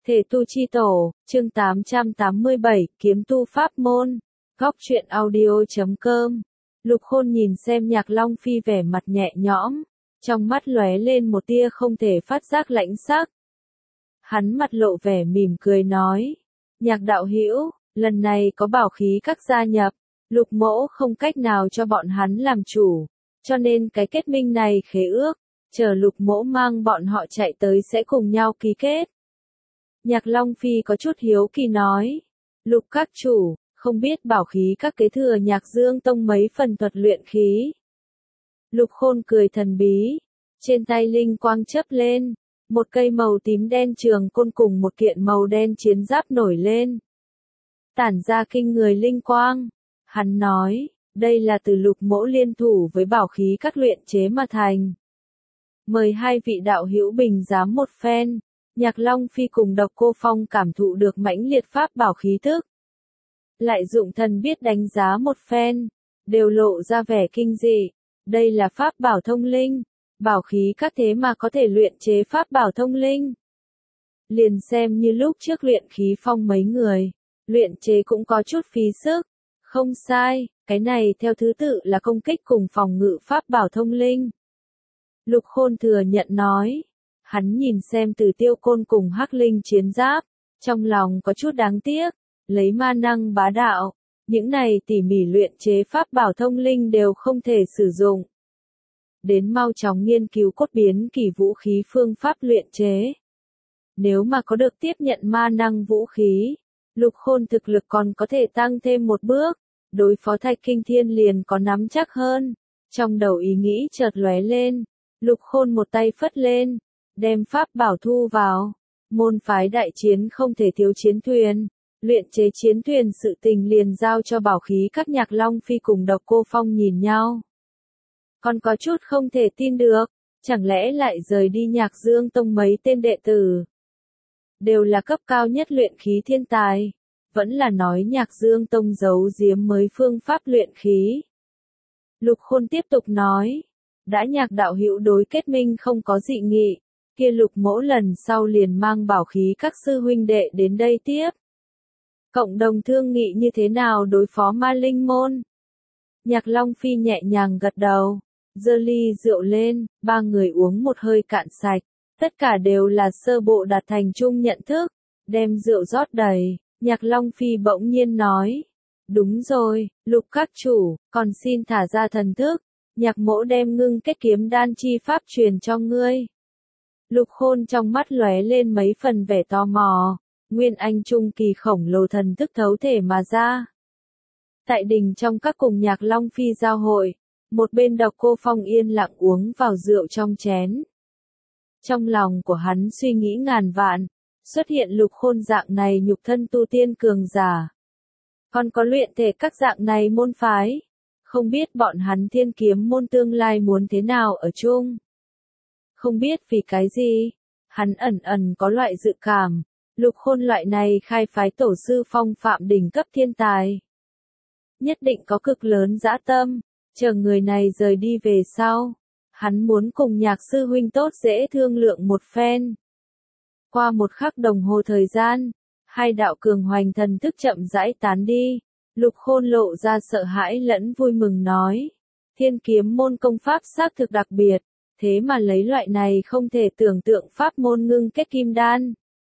Thể tu chi tổ, chương 887, kiếm tu pháp môn. Góc truyện audio.com. Lục Khôn nhìn xem Nhạc Long Phi vẻ mặt nhẹ nhõm, trong mắt lóe lên một tia không thể phát giác lãnh sắc. Hắn mặt lộ vẻ mỉm cười nói, Nhạc đạo hữu, lần này có bảo khí các gia nhập, Lục mỗ không cách nào cho bọn hắn làm chủ, cho nên cái kết minh này khế ước, chờ Lục mỗ mang bọn họ chạy tới sẽ cùng nhau ký kết. Nhạc Long Phi có chút hiếu kỳ nói, Lục các chủ, không biết bảo khí các kế thừa Nhạc Dương Tông mấy phần thuật luyện khí. Lục Khôn cười thần bí, trên tay linh quang chớp lên, một cây màu tím đen trường côn cùng một kiện màu đen chiến giáp nổi lên. Tản ra kinh người linh quang, hắn nói, đây là từ Lục mỗ liên thủ với bảo khí các luyện chế mà thành. Mời hai vị đạo hữu bình giám một phen. Nhạc Long Phi cùng Độc Cô Phong cảm thụ được mãnh liệt pháp bảo khí thức. Lại dụng thần biết đánh giá một phen, đều lộ ra vẻ kinh dị. Đây là pháp bảo thông linh, bảo khí các thế mà có thể luyện chế pháp bảo thông linh. Liền xem như lúc trước luyện khí phong mấy người, luyện chế cũng có chút phí sức. Không sai, cái này theo thứ tự là công kích cùng phòng ngự pháp bảo thông linh. Lục Khôn thừa nhận nói. Hắn nhìn xem Từ Tiêu Côn cùng Hắc Linh chiến giáp, trong lòng có chút đáng tiếc, lấy ma năng bá đạo, những này tỉ mỉ luyện chế pháp bảo thông linh đều không thể sử dụng. Đến mau chóng nghiên cứu cốt biến kỳ vũ khí phương pháp luyện chế. Nếu mà có được tiếp nhận ma năng vũ khí, Lục Khôn thực lực còn có thể tăng thêm một bước, đối phó Thạch Kinh Thiên liền có nắm chắc hơn. Trong đầu ý nghĩ chợt lóe lên, Lục Khôn một tay phất lên, đem pháp bảo thu vào. Môn phái đại chiến không thể thiếu chiến thuyền, luyện chế chiến thuyền sự tình liền giao cho bảo khí các. Nhạc Long Phi cùng Độc Cô Phong nhìn nhau. Còn có chút không thể tin được, chẳng lẽ lại rời đi Nhạc Dương Tông mấy tên đệ tử. Đều là cấp cao nhất luyện khí thiên tài, vẫn là nói Nhạc Dương Tông giấu giếm mới phương pháp luyện khí. Lục Khôn tiếp tục nói, đã Nhạc đạo hữu đối kết minh không có dị nghị, kia Lục mỗ lần sau liền mang bảo khí các sư huynh đệ đến đây tiếp. Cộng đồng thương nghị như thế nào đối phó ma linh môn. Nhạc Long Phi nhẹ nhàng gật đầu, giơ ly rượu lên, ba người uống một hơi cạn sạch, tất cả đều là sơ bộ đạt thành chung nhận thức, đem rượu rót đầy. Nhạc Long Phi bỗng nhiên nói, đúng rồi, Lục các chủ, còn xin thả ra thần thức, Nhạc mỗ đem ngưng kết kiếm đan chi pháp truyền cho ngươi. Lục Khôn trong mắt lóe lên mấy phần vẻ tò mò, Nguyên Anh trung kỳ khổng lồ thần thức thấu thể mà ra. Tại đình trong các cùng Nhạc Long Phi giao hội, một bên Độc Cô Phong yên lặng uống vào rượu trong chén. Trong lòng của hắn suy nghĩ ngàn vạn, xuất hiện Lục Khôn dạng này nhục thân tu tiên cường giả. Còn có luyện thể các dạng này môn phái, không biết bọn hắn Thiên Kiếm môn tương lai muốn thế nào ở chung. Không biết vì cái gì, hắn ẩn ẩn có loại dự cảm, Lục Khôn loại này khai phái tổ sư phong phạm đỉnh cấp thiên tài. Nhất định có cực lớn dã tâm, chờ người này rời đi về sau, hắn muốn cùng Nhạc sư huynh tốt dễ thương lượng một phen. Qua một khắc đồng hồ thời gian, hai đạo cường hoành thần thức chậm rãi tán đi, Lục Khôn lộ ra sợ hãi lẫn vui mừng nói, Thiên Kiếm môn công pháp xác thực đặc biệt. Thế mà lấy loại này không thể tưởng tượng pháp môn ngưng kết kim đan.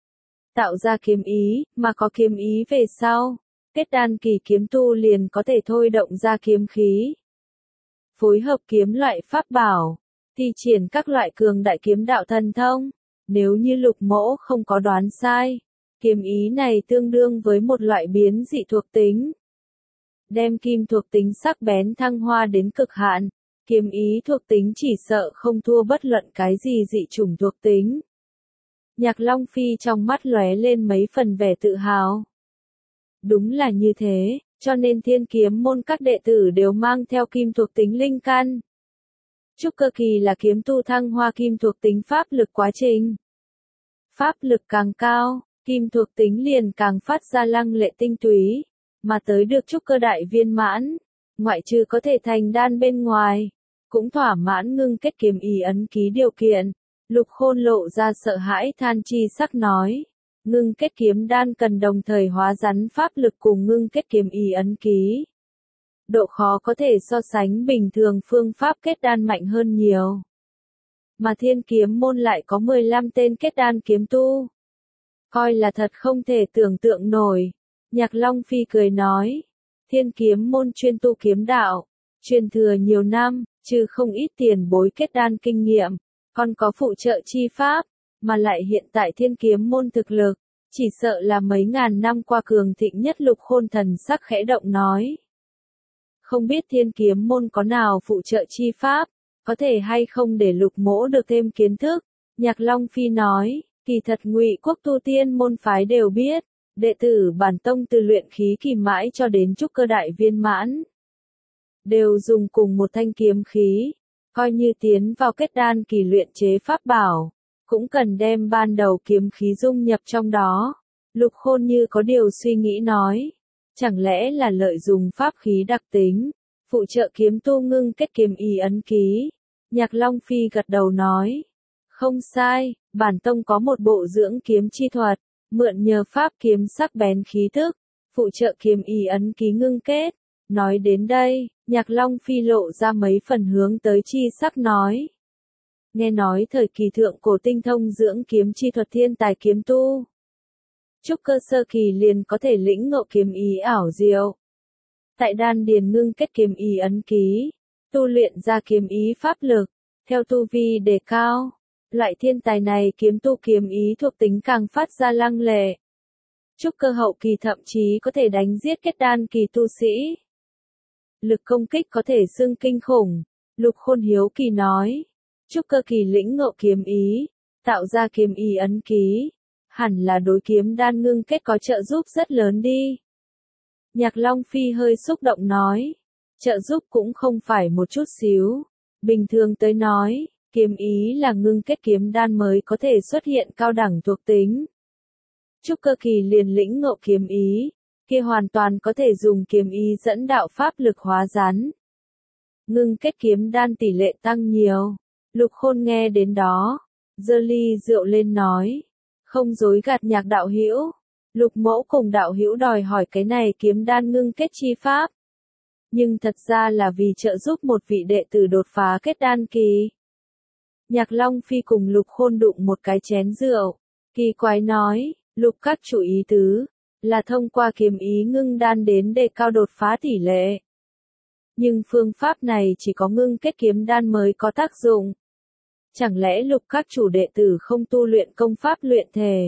Tạo ra kiếm ý, mà có kiếm ý về sau, kết đan kỳ kiếm tu liền có thể thôi động ra kiếm khí. Phối hợp kiếm loại pháp bảo, thi triển các loại cường đại kiếm đạo thần thông. Nếu như Lục mỗ không có đoán sai, kiếm ý này tương đương với một loại biến dị thuộc tính. Đem kim thuộc tính sắc bén thăng hoa đến cực hạn. Kiếm ý thuộc tính chỉ sợ không thua bất luận cái gì dị chủng thuộc tính. Nhạc Long Phi trong mắt lóe lên mấy phần vẻ tự hào. Đúng là như thế, cho nên Thiên Kiếm môn các đệ tử đều mang theo kim thuộc tính linh căn. Trúc cơ kỳ là kiếm tu thăng hoa kim thuộc tính pháp lực quá trình. Pháp lực càng cao, kim thuộc tính liền càng phát ra lăng lệ tinh túy, mà tới được trúc cơ đại viên mãn, ngoại trừ có thể thành đan bên ngoài, cũng thỏa mãn ngưng kết kiếm ý ấn ký điều kiện. Lục Khôn lộ ra sợ hãi than chi sắc nói, Ngưng kết kiếm đan cần đồng thời hóa rắn pháp lực cùng ngưng kết kiếm ý ấn ký. Độ khó có thể so sánh bình thường phương pháp kết đan mạnh hơn nhiều. Mà Thiên Kiếm môn lại có 15 tên kết đan kiếm tu. Coi là thật không thể tưởng tượng nổi. Nhạc Long Phi cười nói. Thiên Kiếm môn chuyên tu kiếm đạo. Truyền thừa nhiều năm, chứ không ít tiền bối kết đan kinh nghiệm. Còn có phụ trợ chi pháp. Mà lại hiện tại Thiên Kiếm môn thực lực. Chỉ sợ là mấy ngàn năm qua cường thịnh nhất. Lục Khôn thần sắc khẽ động nói. Không biết Thiên Kiếm môn có nào phụ trợ chi pháp. Có thể hay không để Lục mỗ được thêm kiến thức. Nhạc Long Phi nói. Kỳ thật Ngụy quốc tu tiên môn phái đều biết. Đệ tử bản tông từ luyện khí kỳ mãi cho đến trúc cơ đại viên mãn. Đều dùng cùng một thanh kiếm khí. Coi như tiến vào kết đan kỳ luyện chế pháp bảo. Cũng cần đem ban đầu kiếm khí dung nhập trong đó. Lục Khôn như có điều suy nghĩ nói. Chẳng lẽ là lợi dụng pháp khí đặc tính. Phụ trợ kiếm tu ngưng kết kiếm ý ấn ký. Nhạc Long Phi gật đầu nói. Không sai, bản tông có một bộ dưỡng kiếm chi thuật. Mượn nhờ pháp kiếm sắc bén khí tức. Phụ trợ kiếm ý ấn ký ngưng kết. Nói đến đây, Nhạc Long Phi lộ ra mấy phần hướng tới chi sắc nói. Nghe nói thời kỳ thượng cổ tinh thông dưỡng kiếm chi thuật thiên tài kiếm tu. Trúc cơ sơ kỳ liền có thể lĩnh ngộ kiếm ý ảo diệu. Tại đan điền ngưng kết kiếm ý ấn ký. Tu luyện ra kiếm ý pháp lực. Theo tu vi đề cao. Loại thiên tài này kiếm tu kiếm ý thuộc tính càng phát ra lăng lệ. Trúc cơ hậu kỳ thậm chí có thể đánh giết kết đan kỳ tu sĩ. Lực công kích có thể xưng kinh khủng. Lục Khôn hiếu kỳ nói. Trúc cơ kỳ lĩnh ngộ kiếm ý. Tạo ra kiếm ý ấn ký. Hẳn là đối kiếm đan ngưng kết có trợ giúp rất lớn đi. Nhạc Long Phi hơi xúc động nói. Trợ giúp cũng không phải một chút xíu. Bình thường tới nói. Kiếm ý là ngưng kết kiếm đan mới có thể xuất hiện cao đẳng thuộc tính. Trúc cơ kỳ liền lĩnh ngộ kiếm ý, kia hoàn toàn có thể dùng kiếm ý dẫn đạo pháp lực hóa rắn. Ngưng kết kiếm đan tỷ lệ tăng nhiều. Lục Khôn nghe đến đó, giơ ly rượu lên nói, không dối gạt Nhạc đạo hữu. Lục mẫu cùng đạo hữu đòi hỏi cái này kiếm đan ngưng kết chi pháp. Nhưng thật ra là vì trợ giúp một vị đệ tử đột phá kết đan kỳ. Nhạc Long Phi cùng Lục Khôn đụng một cái chén rượu. Kỳ quái nói, Lục các chủ ý tứ, là thông qua kiếm ý ngưng đan đến đề cao đột phá tỷ lệ. Nhưng phương pháp này chỉ có ngưng kết kiếm đan mới có tác dụng. Chẳng lẽ Lục các chủ đệ tử không tu luyện công pháp luyện thể,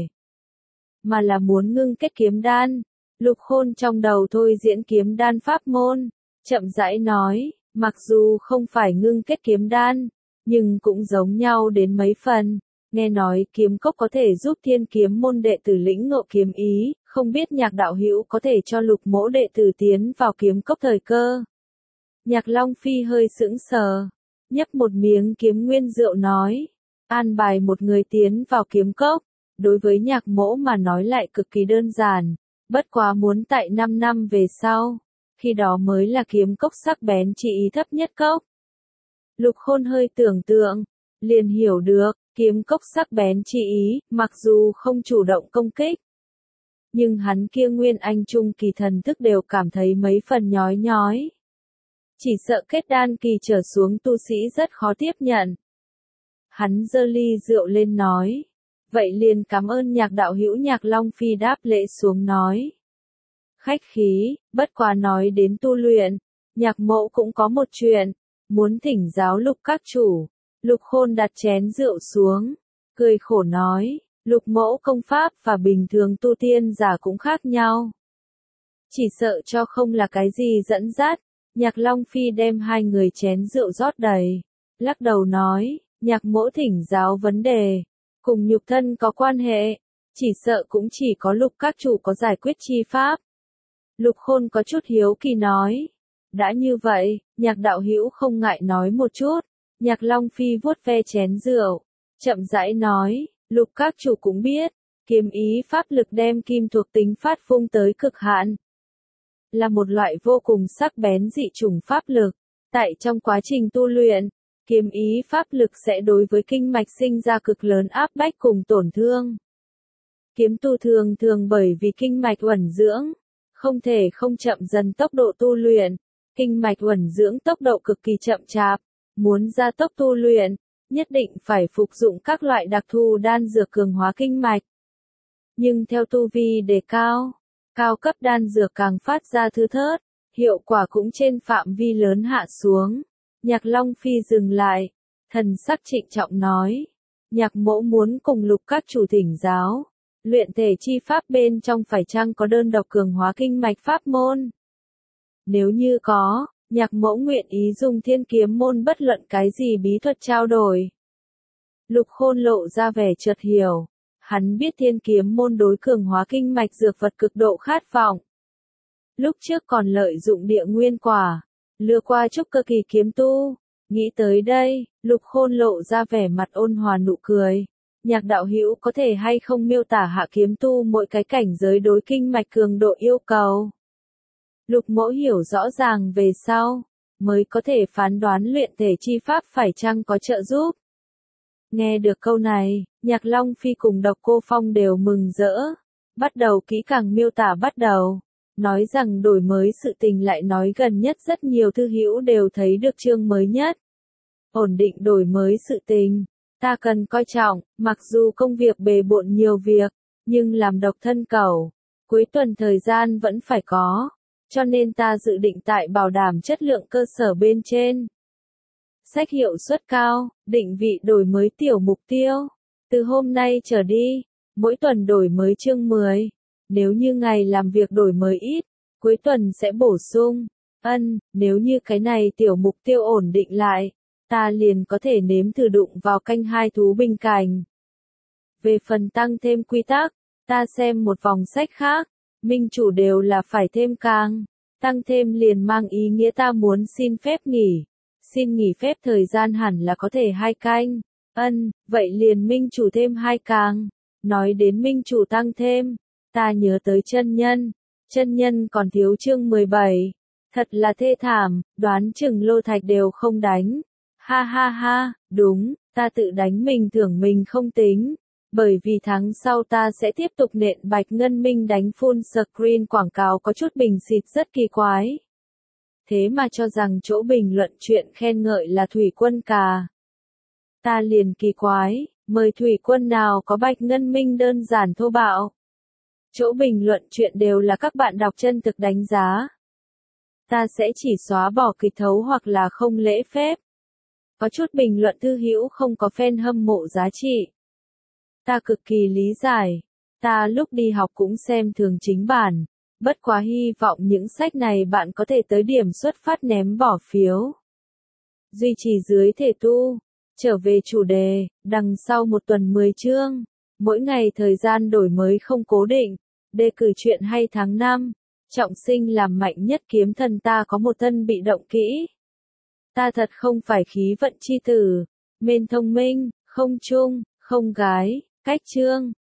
mà là muốn ngưng kết kiếm đan? Lục Khôn trong đầu thôi diễn kiếm đan pháp môn, chậm rãi nói, mặc dù không phải ngưng kết kiếm đan, nhưng cũng giống nhau đến mấy phần. Nghe nói kiếm cốc có thể giúp Thiên Kiếm môn đệ tử lĩnh ngộ kiếm ý, không biết Nhạc đạo hữu có thể cho Lục mỗ đệ tử tiến vào kiếm cốc thời cơ. Nhạc Long Phi hơi sững sờ, nhấp một miếng kiếm nguyên rượu nói, an bài một người tiến vào kiếm cốc, đối với Nhạc mỗ mà nói lại cực kỳ đơn giản, bất quá muốn tại 5 năm về sau, khi đó mới là kiếm cốc sắc bén chi ý thấp nhất cốc. Lục Khôn hơi tưởng tượng, liền hiểu được, kiếm cốc sắc bén chi ý, mặc dù không chủ động công kích. Nhưng hắn kia nguyên anh trung kỳ thần thức đều cảm thấy mấy phần nhói nhói. Chỉ sợ kết đan kỳ trở xuống tu sĩ rất khó tiếp nhận. Hắn giơ ly rượu lên nói. Vậy liền cảm ơn Nhạc đạo hữu. Nhạc Long Phi đáp lễ xuống nói. Khách khí, bất quá nói đến tu luyện, Nhạc mẫu cũng có một chuyện, muốn thỉnh giáo Lục các chủ. Lục Khôn đặt chén rượu xuống, cười khổ nói, Lục mẫu công pháp và bình thường tu tiên giả cũng khác nhau. Chỉ sợ cho không là cái gì dẫn dắt. Nhạc Long Phi đem hai người chén rượu rót đầy, lắc đầu nói, Nhạc mẫu thỉnh giáo vấn đề, cùng nhục thân có quan hệ, chỉ sợ cũng chỉ có Lục các chủ có giải quyết chi pháp. Lục Khôn có chút hiếu kỳ nói, đã như vậy, Nhạc đạo hữu không ngại nói một chút. Nhạc Long Phi vuốt ve chén rượu, chậm rãi nói, Lục các chủ cũng biết, kiếm ý pháp lực đem kim thuộc tính phát vung tới cực hạn. Là một loại vô cùng sắc bén dị chủng pháp lực. Tại trong quá trình tu luyện, kiếm ý pháp lực sẽ đối với kinh mạch sinh ra cực lớn áp bách cùng tổn thương. Kiếm tu thường thường bởi vì kinh mạch uẩn dưỡng, không thể không chậm dần tốc độ tu luyện. Kinh mạch uẩn dưỡng tốc độ cực kỳ chậm chạp, muốn gia tốc tu luyện, nhất định phải phục dụng các loại đặc thù đan dược cường hóa kinh mạch. Nhưng theo tu vi đề cao, cao cấp đan dược càng phát ra thưa thớt, hiệu quả cũng trên phạm vi lớn hạ xuống. Nhạc Long Phi dừng lại, thần sắc trịnh trọng nói, Nhạc mỗ muốn cùng Lục các chủ thỉnh giáo, luyện thể chi pháp bên trong phải chăng có đơn độc cường hóa kinh mạch pháp môn? Nếu như có, Nhạc mỗ nguyện ý dùng Thiên Kiếm môn bất luận cái gì bí thuật trao đổi. Lục Khôn lộ ra vẻ chợt hiểu, hắn biết Thiên Kiếm môn đối cường hóa kinh mạch dược vật cực độ khát vọng. Lúc trước còn lợi dụng địa nguyên quả, lừa qua trúc cơ kỳ kiếm tu. Nghĩ tới đây, Lục Khôn lộ ra vẻ mặt ôn hòa nụ cười. Nhạc đạo hữu có thể hay không miêu tả hạ kiếm tu mỗi cái cảnh giới đối kinh mạch cường độ yêu cầu? Lục mỗ hiểu rõ ràng về sau, mới có thể phán đoán luyện thể chi pháp phải chăng có trợ giúp. Nghe được câu này, Nhạc Long Phi cùng Độc Cô Phong đều mừng rỡ. Bắt đầu kỹ càng miêu tả bắt đầu. Nói rằng đổi mới sự tình lại nói gần nhất rất nhiều thư hữu đều thấy được chương mới nhất. Ổn định đổi mới sự tình, ta cần coi trọng, mặc dù công việc bề bộn nhiều việc, nhưng làm độc thân cẩu, cuối tuần thời gian vẫn phải có, cho nên ta dự định tại bảo đảm chất lượng cơ sở bên trên. Sách hiệu suất cao, định vị đổi mới tiểu mục tiêu, từ hôm nay trở đi, mỗi tuần đổi mới chương 10. Nếu như ngày làm việc đổi mới ít, cuối tuần sẽ bổ sung. Nếu như cái này tiểu mục tiêu ổn định lại, ta liền có thể nếm thử đụng vào canh hai thú bình cảnh. Về phần tăng thêm quy tắc, ta xem một vòng sách khác, minh chủ đều là phải thêm càng. Tăng thêm liền mang ý nghĩa ta muốn xin phép nghỉ. Xin nghỉ phép thời gian hẳn là có thể 2 canh. Vậy liền minh chủ thêm 2 càng. Nói đến minh chủ tăng thêm, ta nhớ tới chân nhân còn thiếu chương 17. Thật là thê thảm, đoán chừng lô thạch đều không đánh. Ha ha ha, đúng, ta tự đánh mình thưởng mình không tính. Bởi vì tháng sau ta sẽ tiếp tục nện Bạch Ngân Minh đánh full screen quảng cáo có chút bình xịt rất kỳ quái. Thế mà cho rằng chỗ bình luận chuyện khen ngợi là Thủy Quân cà. Ta liền kỳ quái, mời Thủy Quân nào có Bạch Ngân Minh đơn giản thô bạo. Chỗ bình luận chuyện đều là các bạn đọc chân thực đánh giá. Ta sẽ chỉ xóa bỏ kịch thấu hoặc là không lễ phép. Có chút bình luận thư hữu không có fan hâm mộ giá trị. Ta cực kỳ lý giải. Ta lúc đi học cũng xem thường chính bản. Bất quá hy vọng những sách này bạn có thể tới điểm xuất phát ném bỏ phiếu. Duy trì dưới thể tu. Trở về chủ đề, đằng sau một tuần 10 chương. Mỗi ngày thời gian đổi mới không cố định. Đề cử chuyện hay tháng 5. Trọng sinh làm mạnh nhất kiếm thần ta có một thân bị động kỹ. Ta thật không phải khí vận chi tử. Mên thông minh, không trung, không gái. Cách chương.